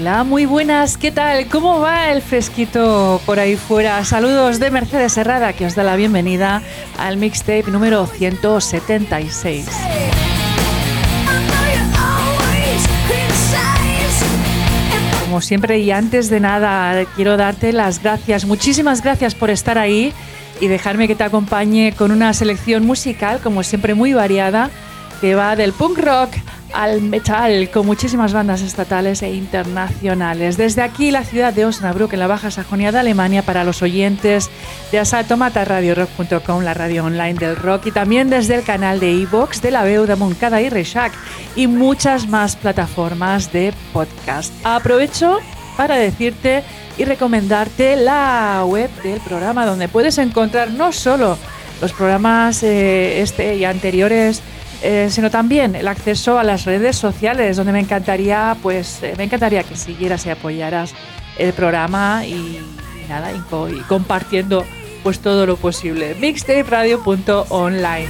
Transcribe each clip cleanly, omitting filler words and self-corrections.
Hola, muy buenas, ¿qué tal? ¿Cómo va el fresquito por ahí fuera? Saludos de Mercedes Herrada, que os da la bienvenida al mixtape número 176. Como siempre y antes de nada, quiero darte las gracias, muchísimas gracias por estar ahí y dejarme que te acompañe con una selección musical, como siempre, muy variada, que va del punk rock al metal, con muchísimas bandas estatales e internacionales. Desde aquí, la ciudad de Osnabrück, en la Baja Sajonia de Alemania, para los oyentes de Asalto Mata, radiorock.com, la radio online del rock, y también desde el canal de iVox de la veu de Montcada y Reixac, y muchas más plataformas de podcast. Aprovecho para decirte y recomendarte la web del programa, donde puedes encontrar no solo los programas y anteriores, sino también el acceso a las redes sociales, donde me encantaría que siguieras y apoyaras el programa y compartiendo pues todo lo posible. Mixtaperadio.online.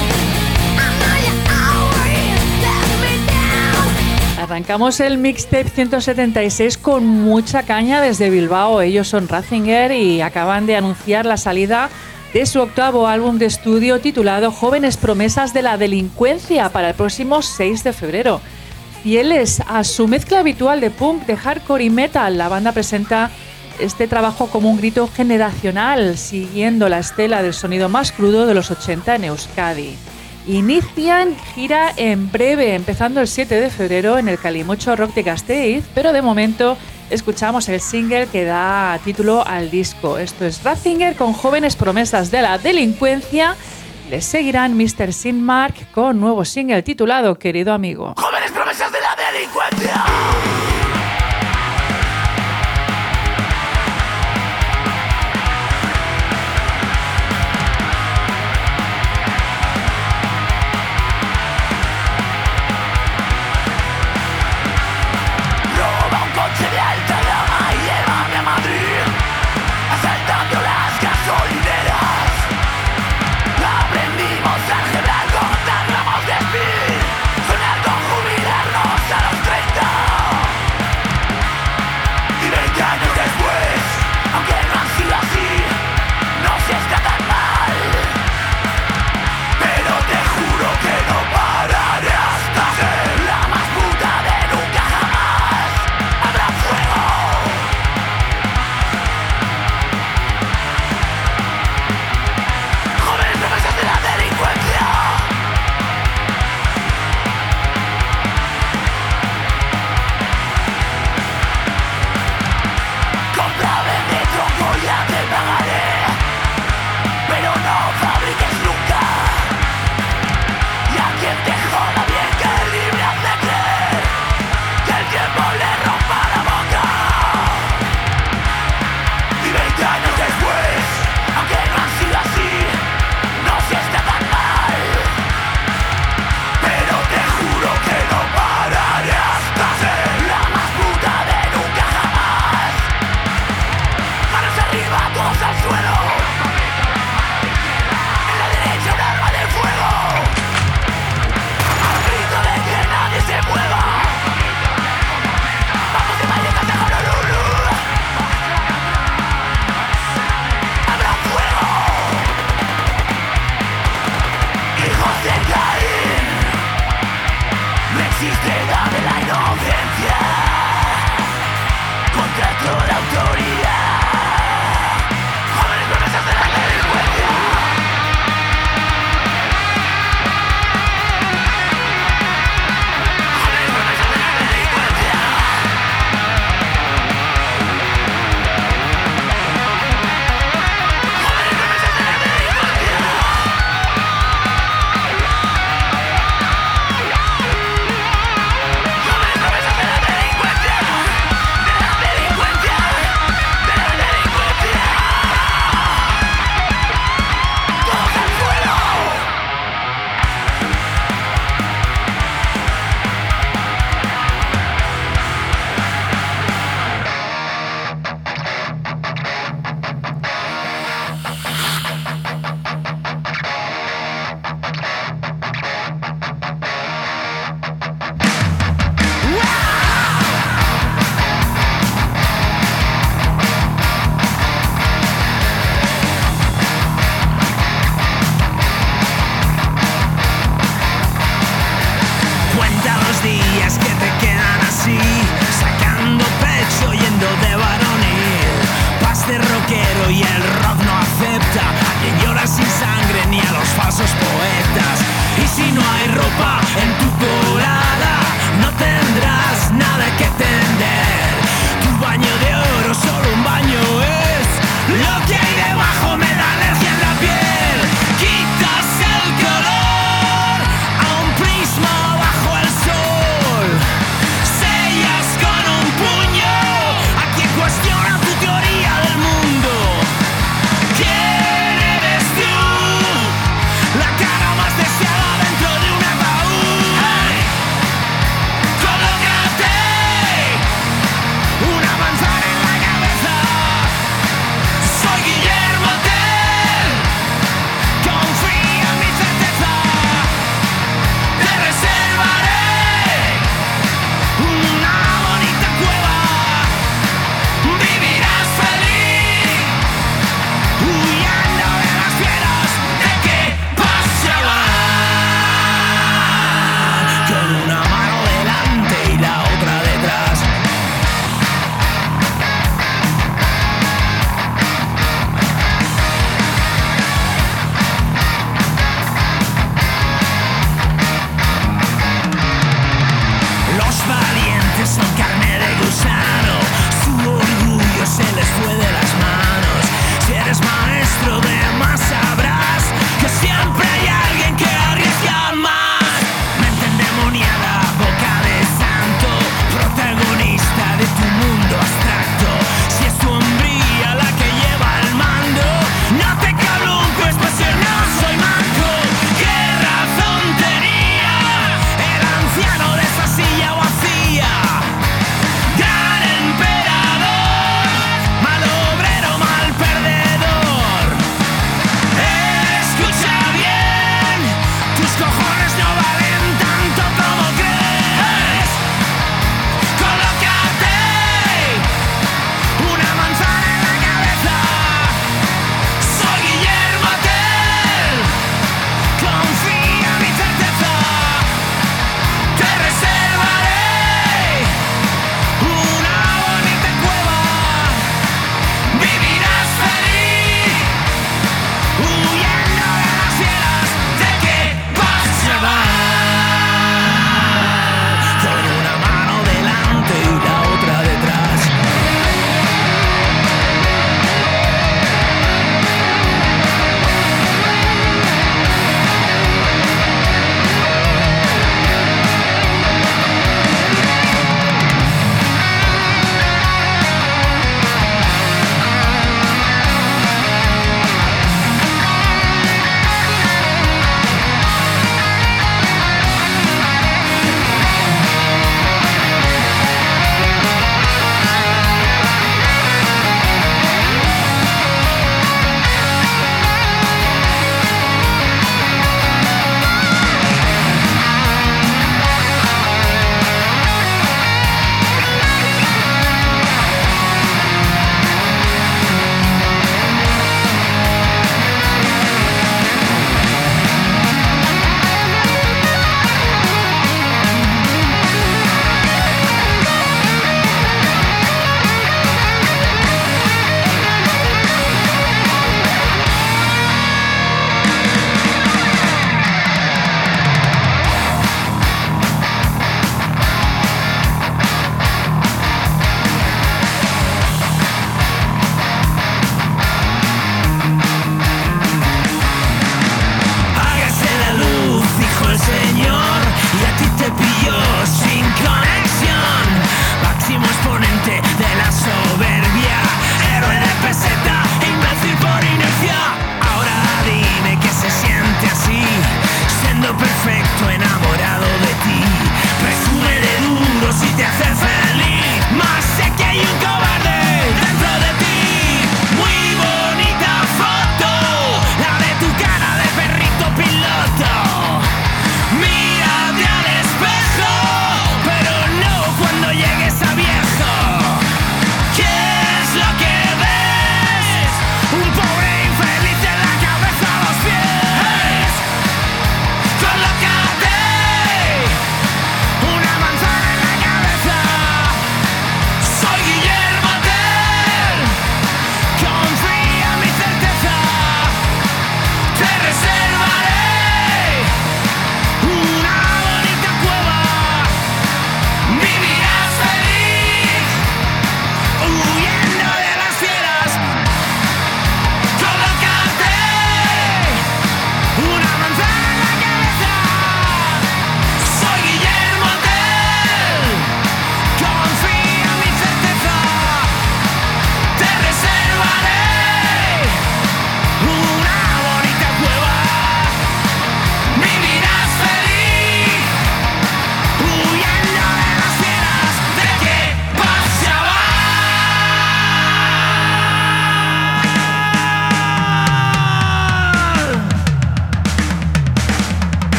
Arrancamos el mixtape 176 con mucha caña desde Bilbao. Ellos son Ratzinger y acaban de anunciar la salida de su octavo álbum de estudio titulado Jóvenes Promesas de la Delincuencia para el próximo 6 de febrero. Fieles a su mezcla habitual de punk, de hardcore y metal, la banda presenta este trabajo como un grito generacional, siguiendo la estela del sonido más crudo de los 80 en Euskadi. Inician gira en breve, empezando el 7 de febrero en el Calimocho Rock de Gasteiz, pero de momento escuchamos el single que da título al disco. Esto es Ratzinger con Jóvenes Promesas de la Delincuencia. Les seguirán Mr. Sinmark con nuevo single titulado Querido Amigo. Jóvenes Promesas de la Delincuencia. Aprendimos a algebrar, contar gramos de speed, sonar con juventud.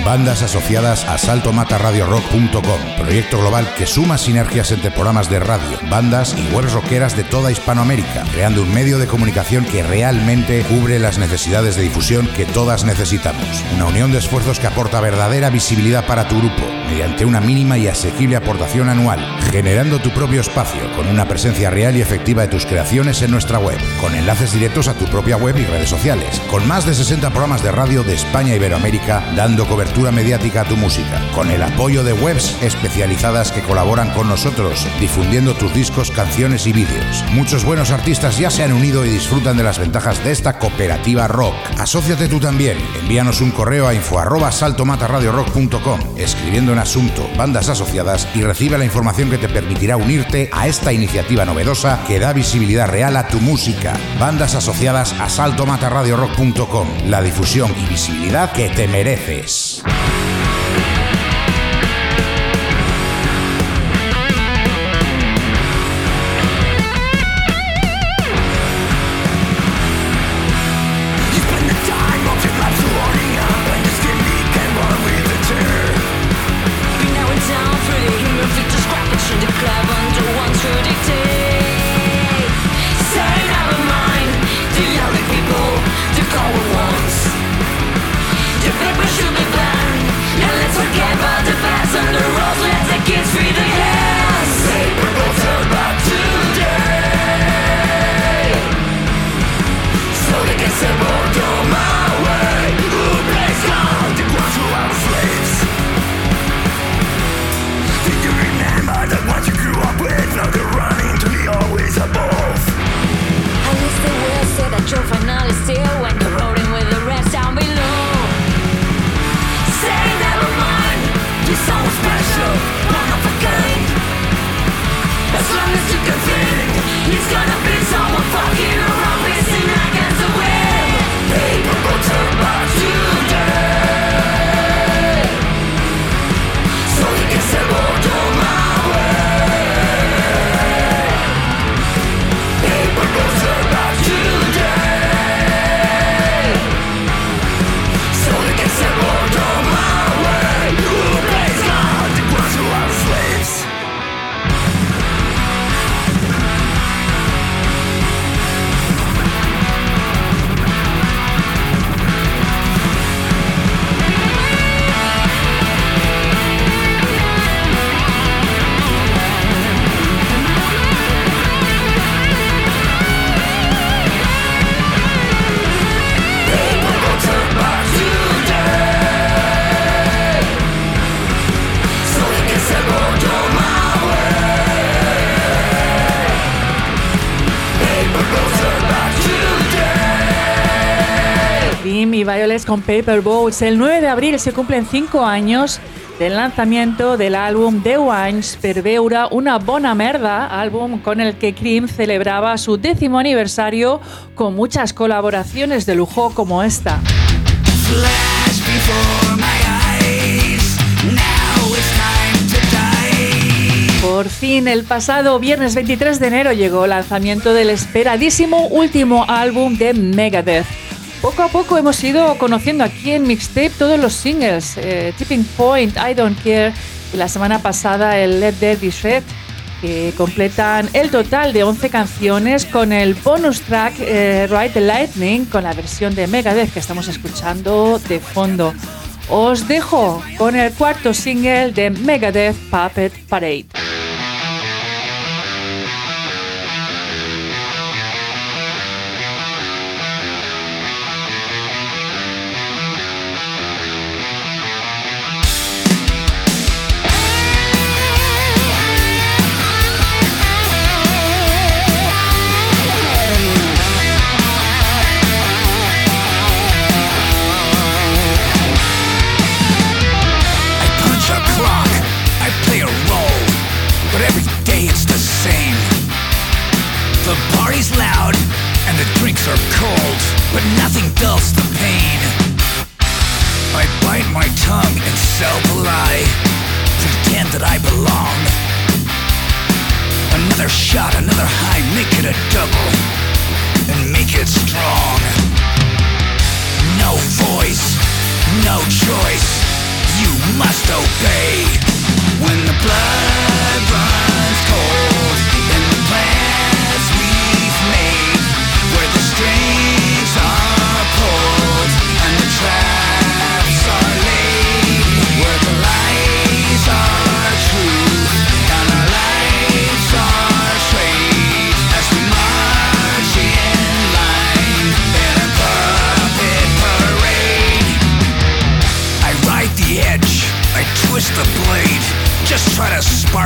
bandas asociadas a saltomatarradiorock.com, proyecto global que suma sinergias entre programas de radio, bandas y webs rockeras de toda Hispanoamérica, creando un medio de comunicación que realmente cubre las necesidades de difusión que todas necesitamos. Una unión de esfuerzos que aporta verdadera visibilidad para tu grupo, mediante una mínima y asequible aportación anual, generando tu propio espacio con una presencia real y efectiva de tus creaciones en nuestra web, con enlaces directos a tu propia web y redes sociales, con más de 60 programas de radio de España e Iberoamérica dando cobertura mediática a tu música, con el apoyo de webs especializadas que colaboran con nosotros, difundiendo tus discos, canciones y vídeos. Muchos buenos artistas ya se han unido y disfrutan de las ventajas de esta cooperativa rock. Asóciate tú también. Envíanos un correo a info@saltomatarradiorock.com, escribiendo en asunto bandas asociadas, y recibe la información que te permitirá unirte a esta iniciativa novedosa que da visibilidad real a tu música. Bandas asociadas a saltomatarradiorock.com, la difusión y visibilidad que te mereces. Y Violet con Paper Boats. El 9 de abril se cumplen 5 años del lanzamiento del álbum 10 anys per veure una bona merda, álbum con el que Cream celebraba su 10º aniversario con muchas colaboraciones de lujo como esta. Por fin, el pasado viernes 23 de enero llegó el lanzamiento del esperadísimo último álbum de Megadeth. Poco a poco hemos ido conociendo aquí en Mixtape todos los singles, Tipping Point, I Don't Care, y la semana pasada el Let There Be Shred, que completan el total de 11 canciones con el bonus track Ride the Lightning, con la versión de Megadeth que estamos escuchando de fondo. Os dejo con el cuarto single de Megadeth, Puppet Parade.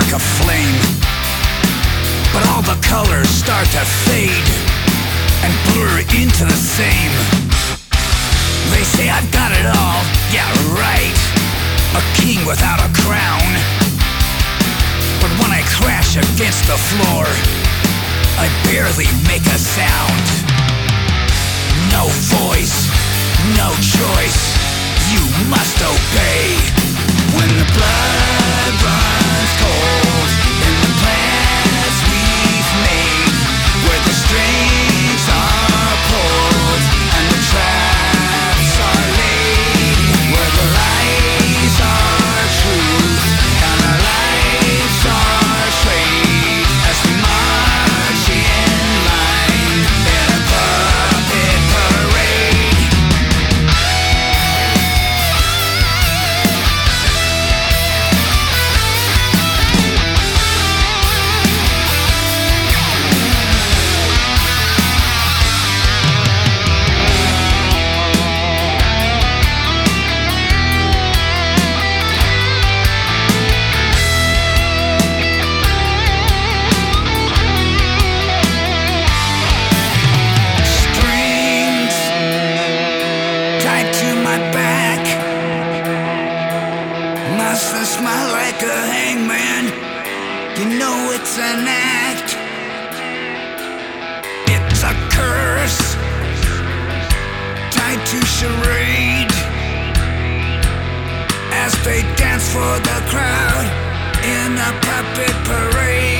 spark a flame, but all the colors start to fade and blur into the same. They say I've got it all, yeah right, a king without a crown. But when I crash against the floor, I barely make a sound. No voice, no choice, you must obey. When the blood runs cold in the planets we've made, where the strings are pulled and the traps are laid, where the lies are truth and our lives are trade, as we march in line in a puppet parade. Strings tied to my back, must I smile like a hangman? You know it's an act, it's a curse tied to charade, as they dance for the crowd in a puppet parade.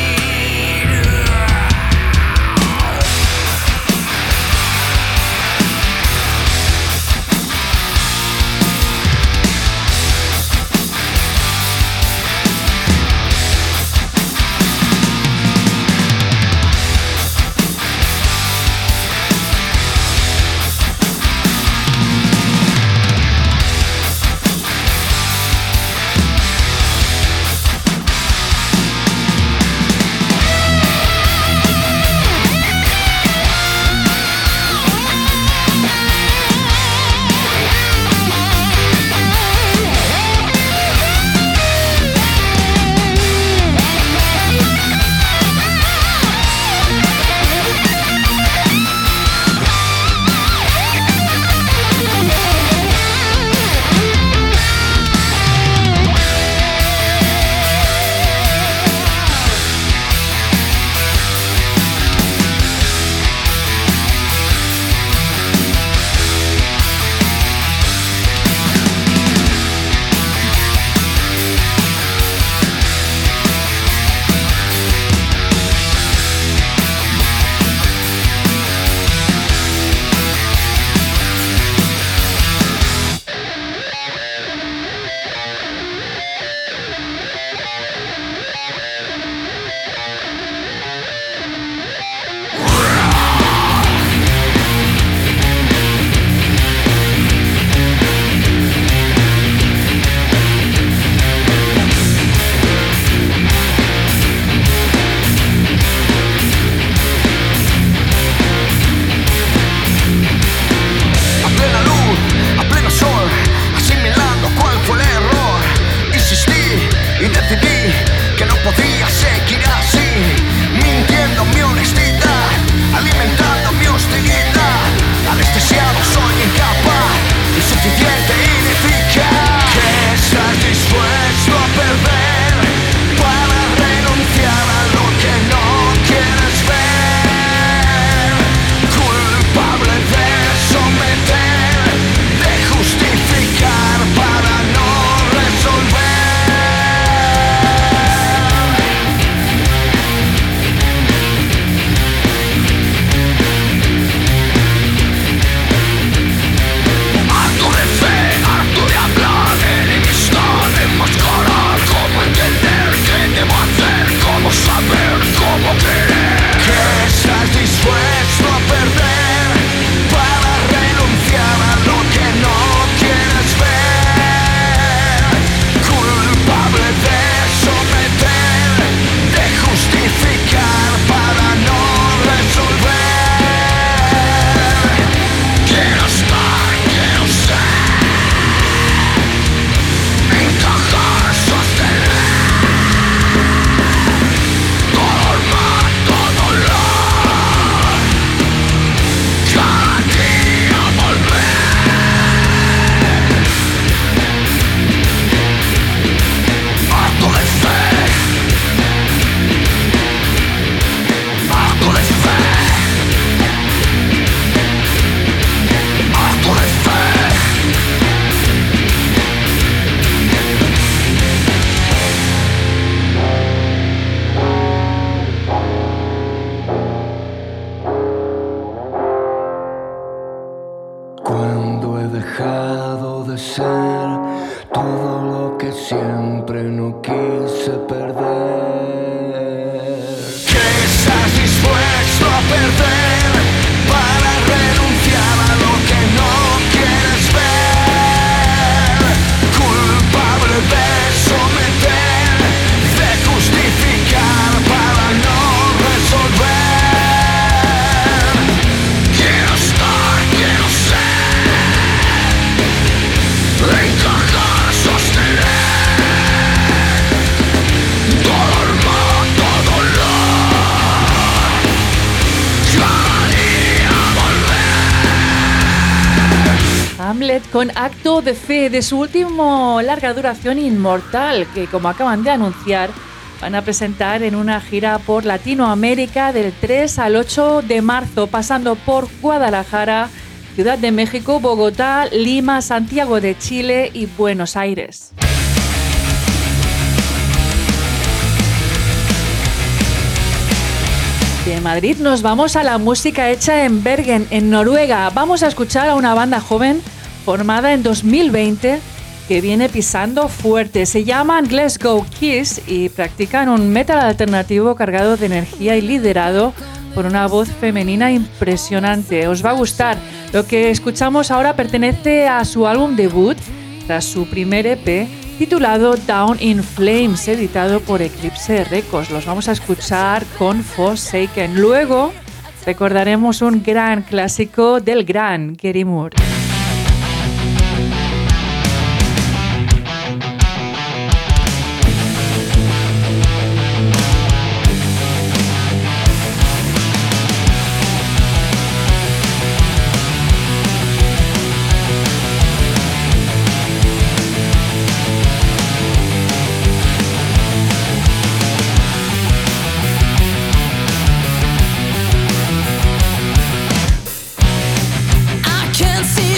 ser todo lo que siempre no quise perder. ¿Qué estás dispuesto a perder para renunciar a lo que no quieres ver? Culpable de someter, de justificar para no resolver. Quiero estar, quiero ser, encajar, sostener, dolor, todo dolor, cada día volver. Hamlet con Acto de Fe, de su último larga duración Inmortal, que como acaban de anunciar van a presentar en una gira por Latinoamérica del 3 al 8 de marzo, pasando por Guadalajara, Ciudad de México, Bogotá, Lima, Santiago de Chile y Buenos Aires. De Madrid nos vamos a la música hecha en Bergen, en Noruega. Vamos a escuchar a una banda joven formada en 2020 que viene pisando fuerte. Se llaman Glasgow Kiss y practican un metal alternativo cargado de energía y liderado por una voz femenina impresionante. Os va a gustar. Lo que escuchamos ahora pertenece a su álbum debut tras su primer EP titulado Down in Flames, editado por Eclipse Records. Los vamos a escuchar con Forsaken. Luego recordaremos un gran clásico del gran Gary Moore. I can't see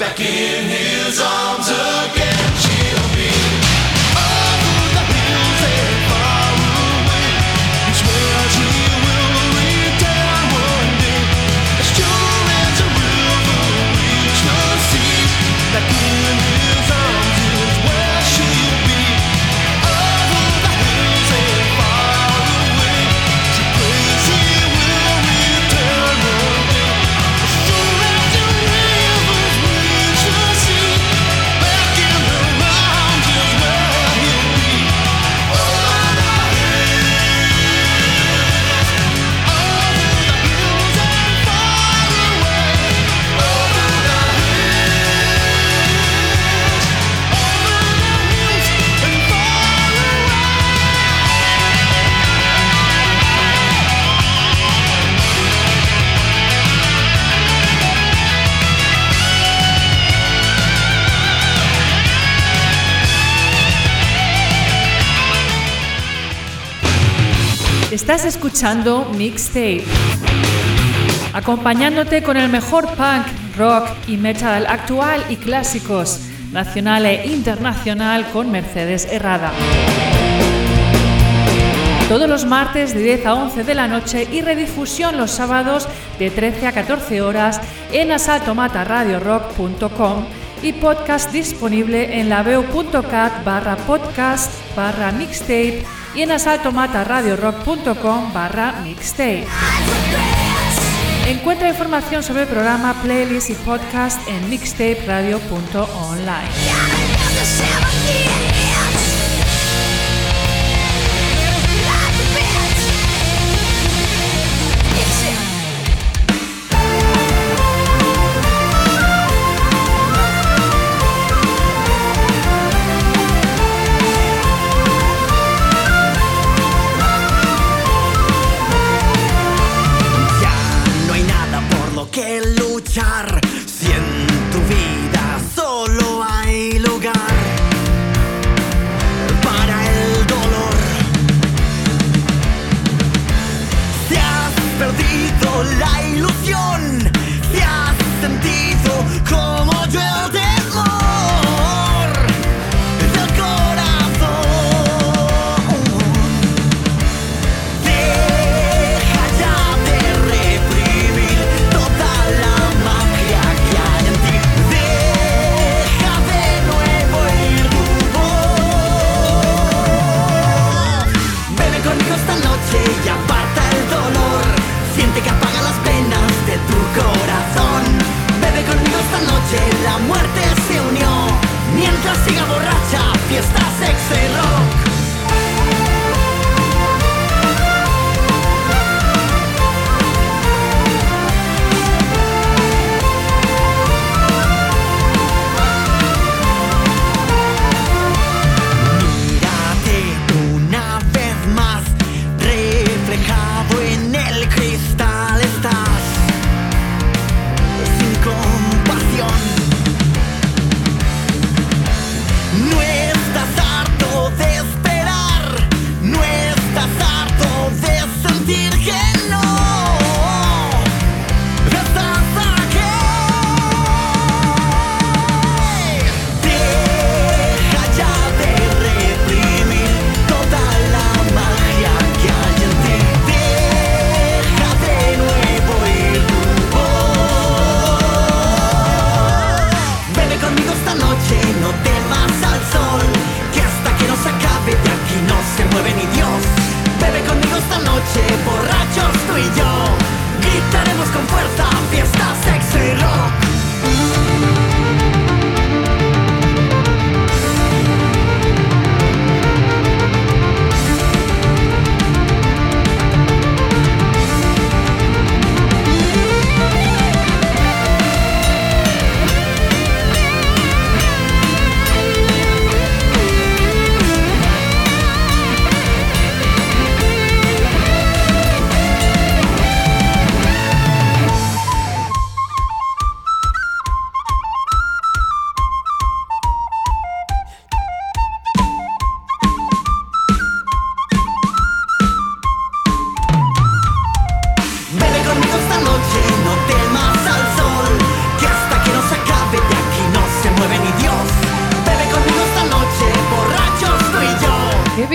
back in his arms again. She'll be over the hills and far away. It's where she will return one day, as sure as a river reach the sea. Back in his arms is where she'll be. Over the hills and far away. She prays he will return one day, as sure as the rivers reach the sea. Back in her arms is where he'll be. Over the hills and far away. Over the Estás escuchando Mixtape, acompañándote con el mejor punk, rock y metal actual y clásicos, nacional e internacional, con Mercedes Herrada. Todos los martes de 10 a 11 de la noche y redifusión los sábados de 13 a 14 horas en asaltomataradiorock.com y podcast disponible en laveo.cat/podcast/mixtape y en asaltomataradiorock.com/mixtape. Encuentra información sobre el programa, playlist y podcast en mixtaperadio.online. Que luchar, si en tu vida solo hay lugar para el dolor. Si has perdido la ilusión, si has sentido como yo el temor del corazón, deja ya de reprimir toda la magia que hay en ti. Deja de nuevo ir tu voz. Bebe conmigo esta noche y aparta el dolor. Siente que apaga las venas de tu corazón. Bebe conmigo esta noche, la muerte se unió. Mientras siga borracha, fiesta, sexo y rock. Mírate una vez más, reflejado en el cristal estás, sin compasión. No estás harto de esperar, no estás harto de sentir que no estás aquí. Deja ya de reprimir toda la magia que hay en ti. Deja de nuevo ir tu voz. Bebe conmigo esta noche, no te vas al sol, que hasta que no se acabe de aquí no se mueve ni Dios. Bebe conmigo esta noche, borrachos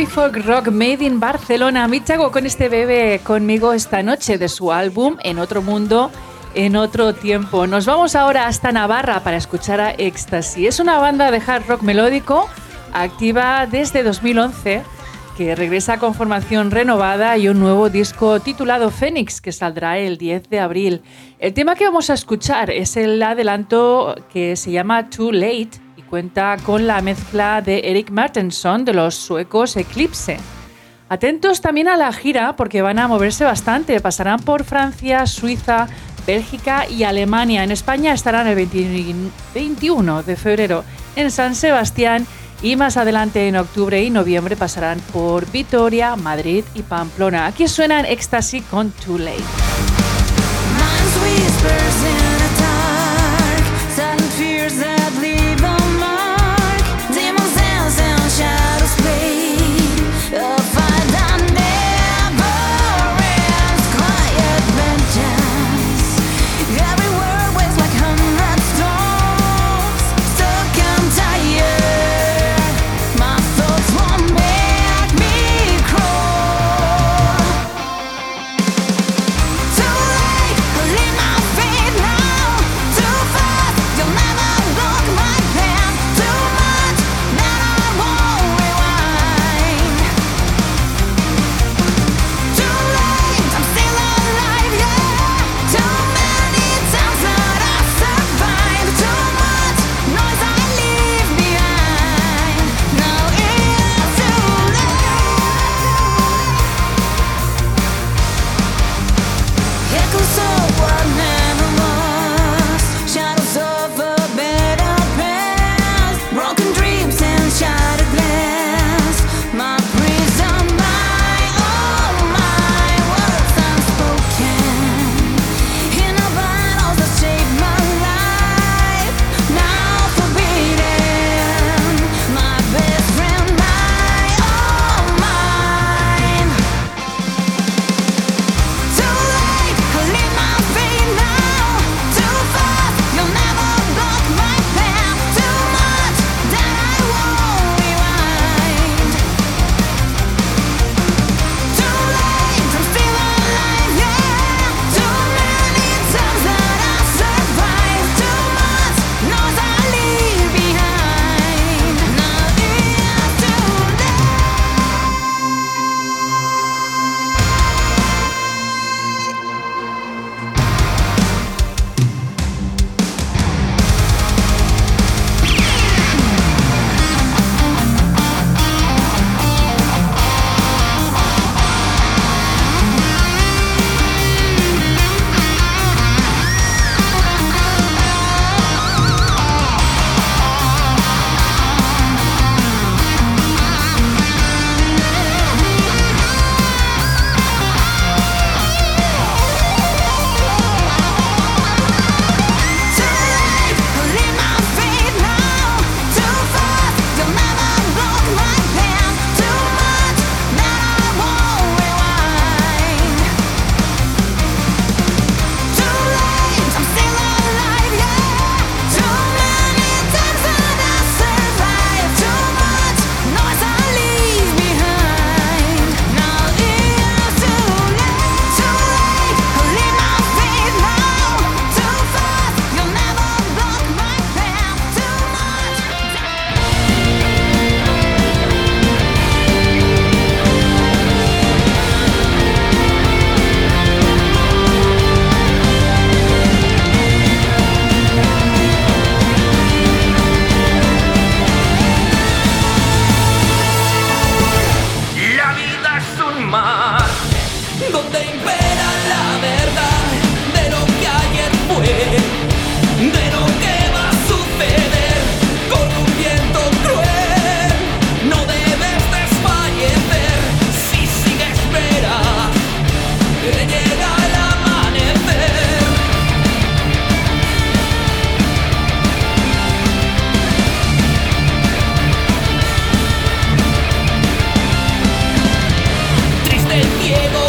folk rock made in Barcelona. Michago con este bebé conmigo esta noche de su álbum En otro mundo, en otro tiempo. Nos vamos ahora hasta Navarra para escuchar a Ecstasy. Es una banda de hard rock melódico activa desde 2011 que regresa con formación renovada y un nuevo disco titulado Fénix que saldrá el 10 de abril. El tema que vamos a escuchar es el adelanto que se llama Too Late y cuenta con la mezcla de Eric Martenson de los suecos Eclipse. Atentos también a la gira porque van a moverse bastante. Pasarán por Francia, Suiza, Bélgica y Alemania. En España estarán el 21 de febrero en San Sebastián y más adelante en octubre y noviembre pasarán por Vitoria, Madrid y Pamplona. Aquí suenan Ecstasy con Too Late.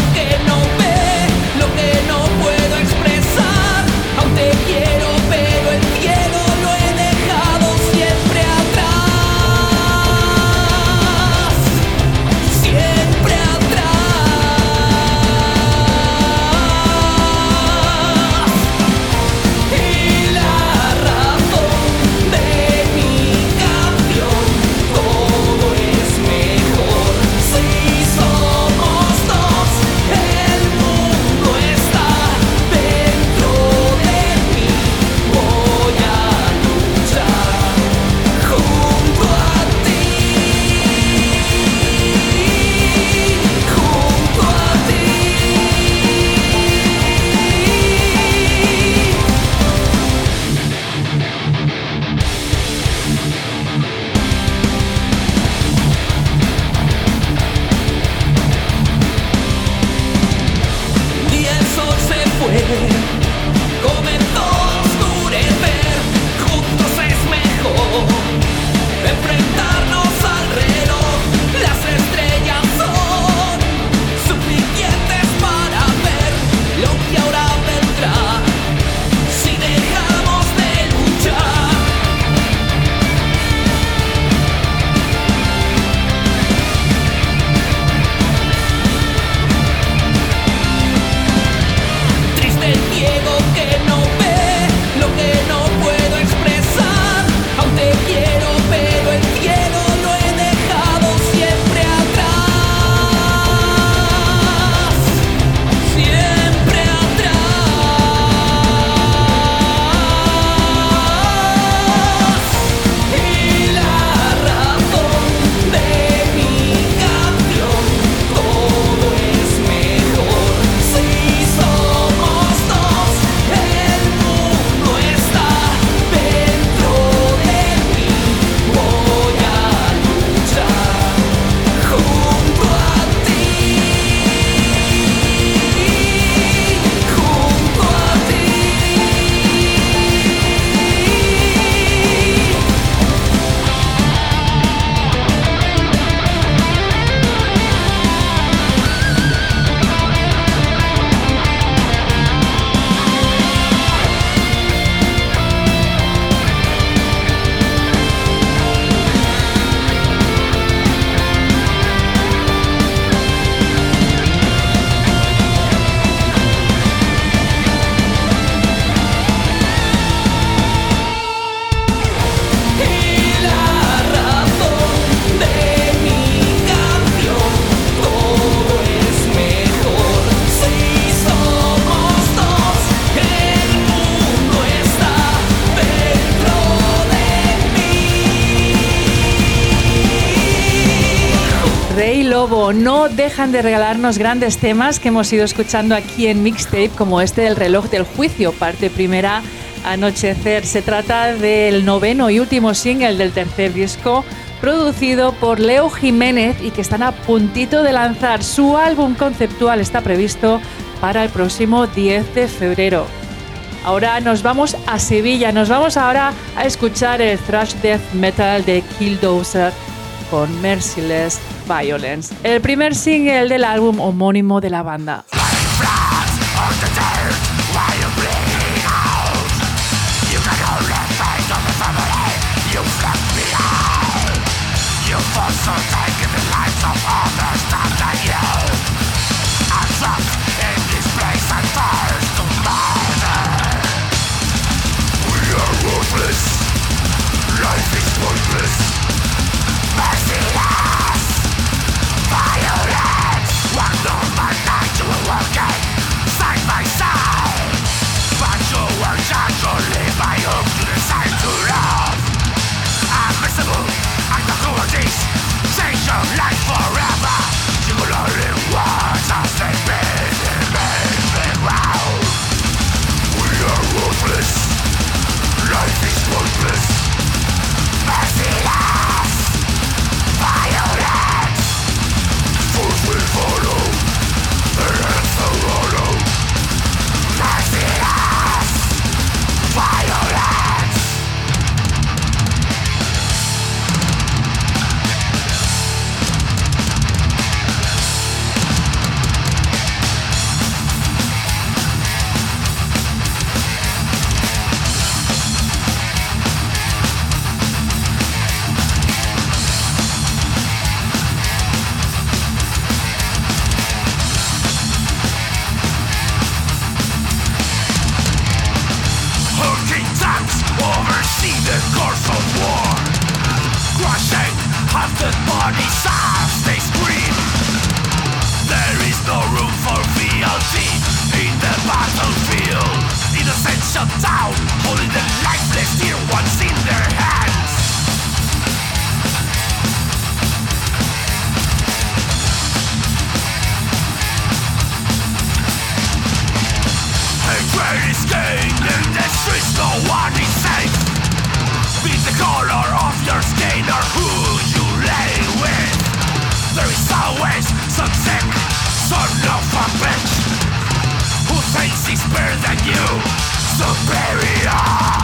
Lo que no puedo expresar, aún te quiero, pero Lobo. No dejan de regalarnos grandes temas que hemos ido escuchando aquí en Mixtape, como este del Reloj del Juicio, parte primera, Anochecer. Se trata del noveno y último single del tercer disco, producido por Leo Jiménez, y que están a puntito de lanzar. Su álbum conceptual está previsto para el próximo 10 de febrero. Ahora nos vamos a Sevilla, nos vamos ahora a escuchar el thrash death metal de Killdozer con Merciless Violence, el primer single del álbum homónimo de la banda. Life is pointless. Merciless violence. One normal night you were walking side by side, but you were casually by hook to decide to love. Unmissable and the cruelties change your life forever. You will only want as they bend the ground. We are ruthless. Life is pointless. Merciless violence. Fools will follow. Their hands are hollow. Merciless violence. Oversee the course of war, crushing hunted bodies as they scream. There is no room for VLT in the battlefield. Innocent shut down, holding the lifeless dear ones in their hands. Hatred is king in the streets, no one is safe. Be the color of your skin or who you lay with. There is always some sick son of a bitch who thinks he's better than you, superior.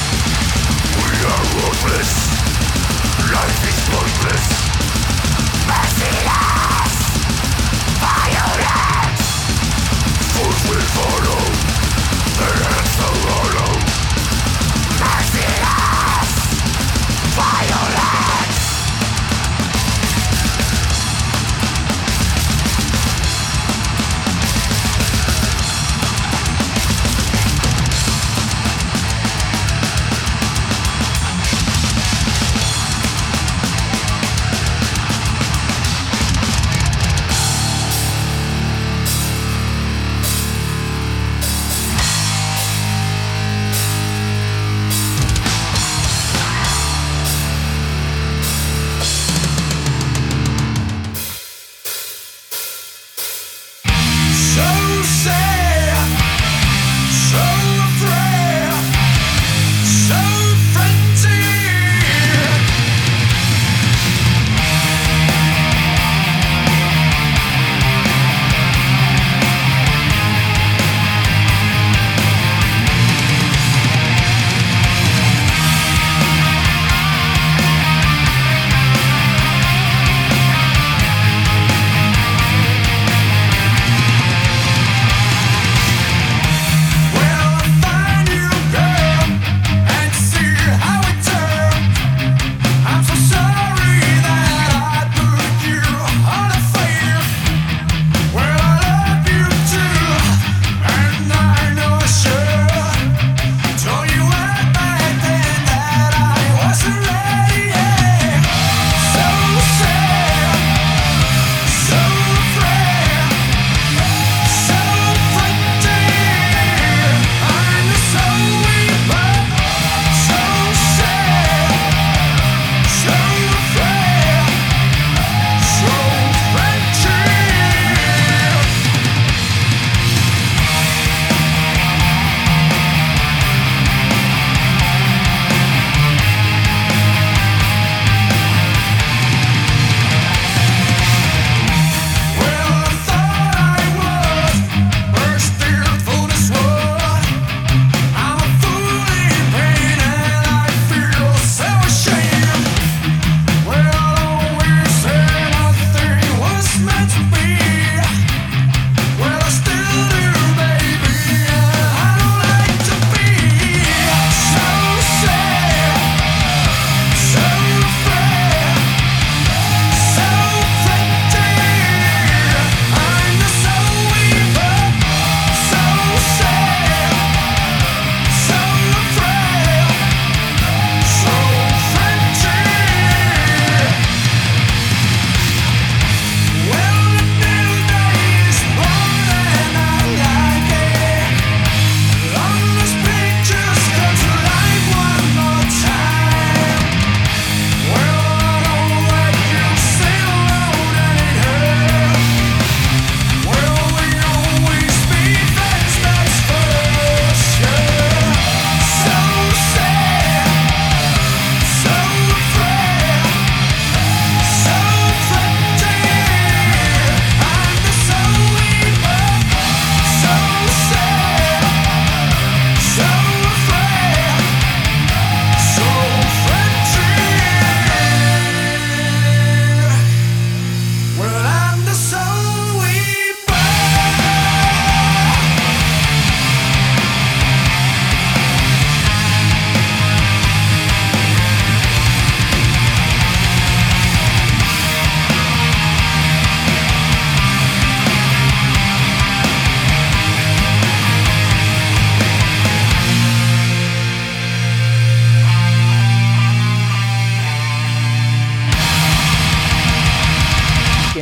Life is pointless.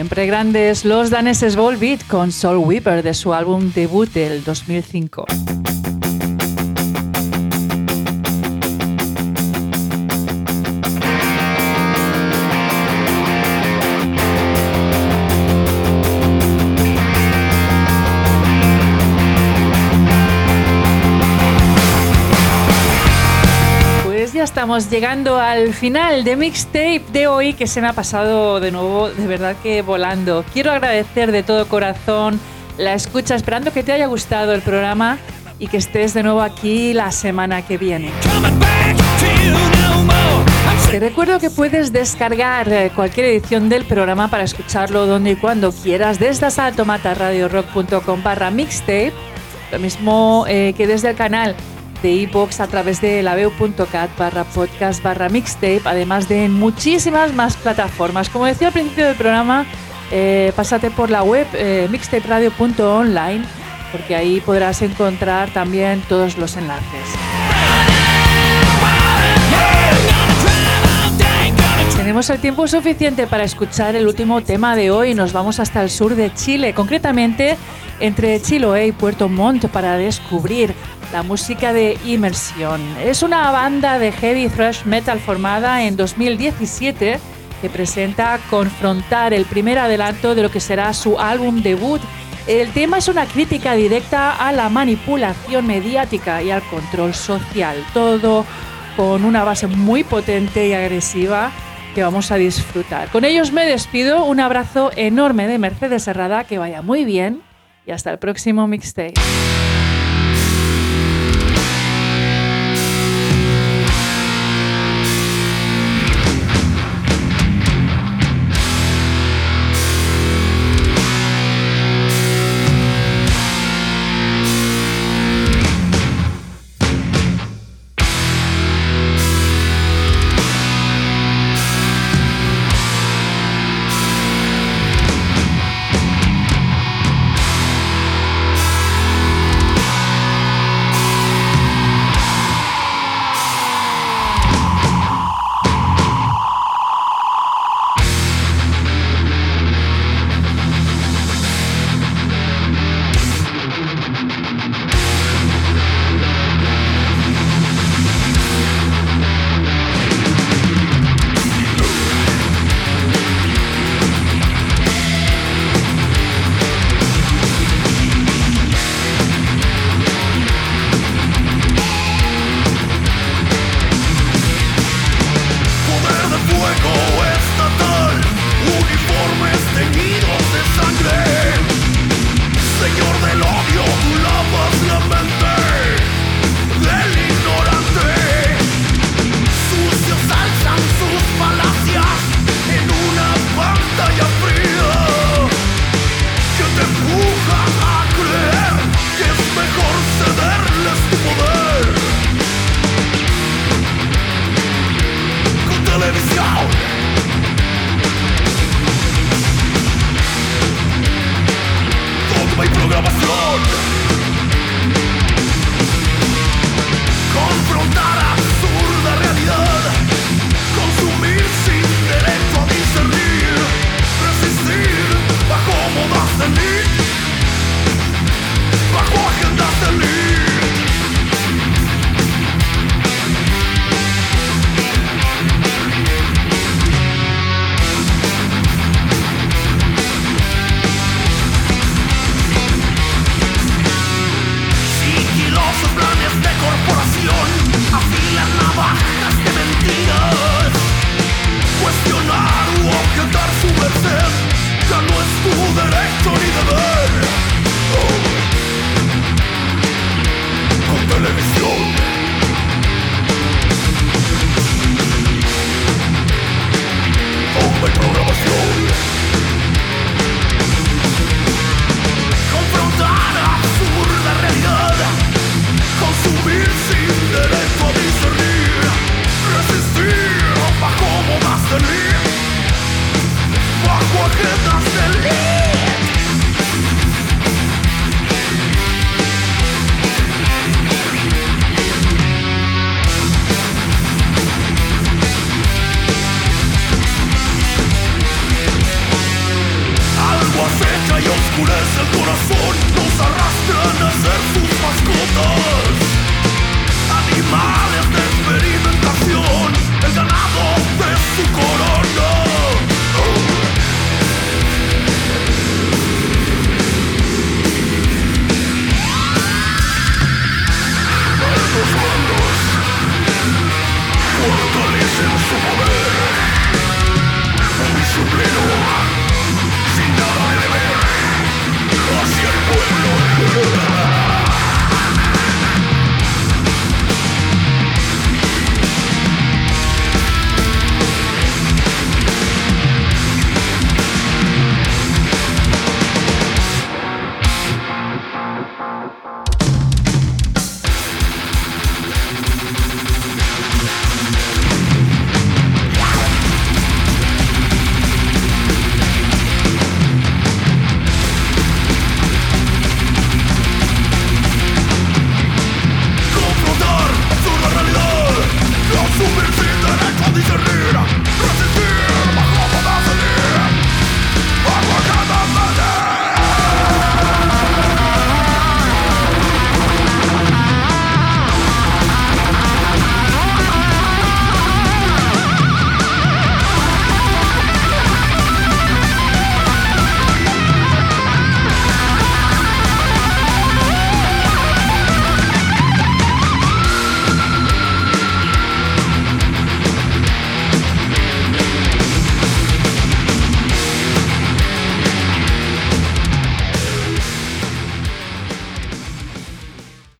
siempre grandes, los daneses Volbeat con Soul Weaver de su álbum debut del 2005. Ya estamos llegando al final de Mixtape de hoy, que se me ha pasado de nuevo de verdad que volando. Quiero agradecer de todo corazón la escucha, esperando que te haya gustado el programa y que estés de nuevo aquí la semana que viene. Te recuerdo que puedes descargar cualquier edición del programa para escucharlo donde y cuando quieras desde asaltomatarradiorock.com/mixtape, lo mismo que desde el canal de iVoox a través de laveo.cat/podcast/mixtape, además de muchísimas más plataformas. Como decía al principio del programa, pásate por la web mixtaperadio.online, porque ahí podrás encontrar también todos los enlaces. Tenemos el tiempo suficiente para escuchar el último tema de hoy. Nos vamos hasta el sur de Chile, concretamente entre Chiloé y Puerto Montt, para descubrir la música de Immersion. Es una banda de heavy thrash metal formada en 2017 que presenta Confrontar, el primer adelanto de lo que será su álbum debut. El tema es una crítica directa a la manipulación mediática y al control social, todo con una base muy potente y agresiva que vamos a disfrutar. Con ellos me despido, un abrazo enorme de Mercedes Herrada, que vaya muy bien y hasta el próximo Mixtape. Bajo agendas de elite, algo acecha y oscurece el corazón, nos arrastran a ser sus mascotas. Animales